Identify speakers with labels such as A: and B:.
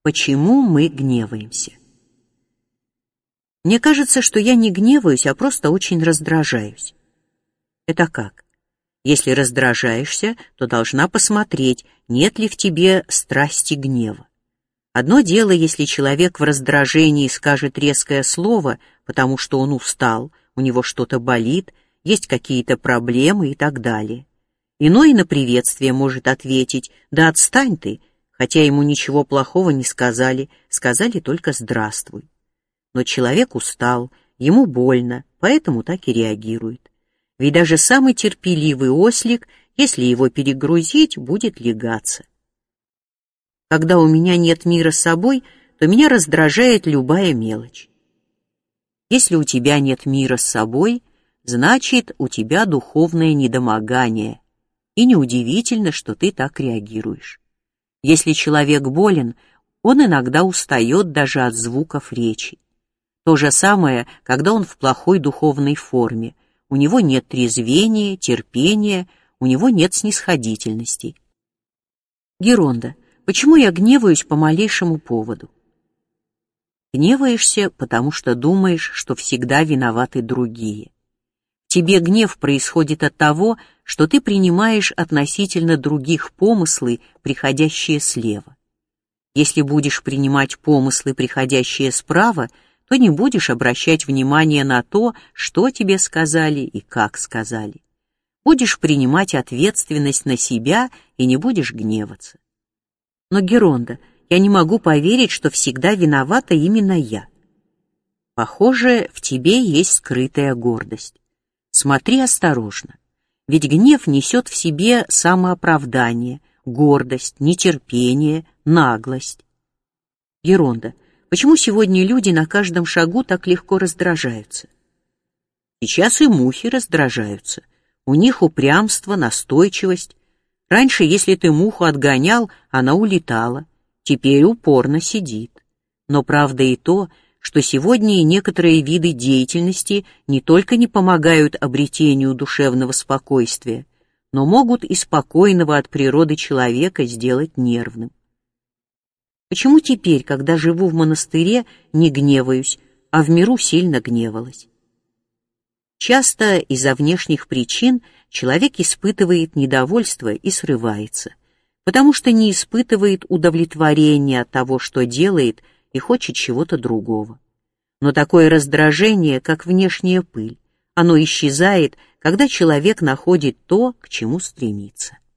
A: Почему мы гневаемся? Мне кажется, что я не гневаюсь, а просто очень раздражаюсь. Это как? Если раздражаешься, то должна посмотреть, нет ли в тебе страсти гнева. Одно дело, если человек в раздражении скажет резкое слово, потому что он устал, у него что-то болит, есть какие-то проблемы и так далее. Иной на приветствие может ответить: «Да отстань ты», хотя ему ничего плохого не сказали, сказали только «здравствуй». Но человек устал, ему больно, поэтому так и реагирует. Ведь даже самый терпеливый ослик, если его перегрузить, будет лягаться. Когда у меня нет мира с собой, то меня раздражает любая мелочь. Если у тебя нет мира с собой, значит, у тебя духовное недомогание, и неудивительно, что ты так реагируешь. Если человек болен, он иногда устает даже от звуков речи. То же самое, когда он в плохой духовной форме. У него нет трезвения, терпения, у него нет снисходительности. Геронда, почему я гневаюсь по малейшему поводу? Гневаешься, потому что думаешь, что всегда виноваты другие. В тебе гнев происходит от того, что ты принимаешь относительно других помыслы, приходящие слева. Если будешь принимать помыслы, приходящие справа, то не будешь обращать внимание на то, что тебе сказали и как сказали. Будешь принимать ответственность на себя и не будешь гневаться. Но, Геронда, я не могу поверить, что всегда виновата именно я. Похоже, в тебе есть скрытая гордость. Смотри осторожно, ведь гнев несет в себе самооправдание, гордость, нетерпение, наглость. Геронда, почему сегодня люди на каждом шагу так легко раздражаются? Сейчас и мухи раздражаются. У них упрямство, настойчивость. Раньше, если ты муху отгонял, она улетала. Теперь упорно сидит. Но правда и то, что сегодня и некоторые виды деятельности не только не помогают обретению душевного спокойствия, но могут и спокойного от природы человека сделать нервным. Почему теперь, когда живу в монастыре, не гневаюсь, а в миру сильно гневалась? Часто из-за внешних причин человек испытывает недовольство и срывается, потому что не испытывает удовлетворения от того, что делает, и хочет чего-то другого. Но такое раздражение, как внешняя пыль, оно исчезает, когда человек находит то, к чему стремится.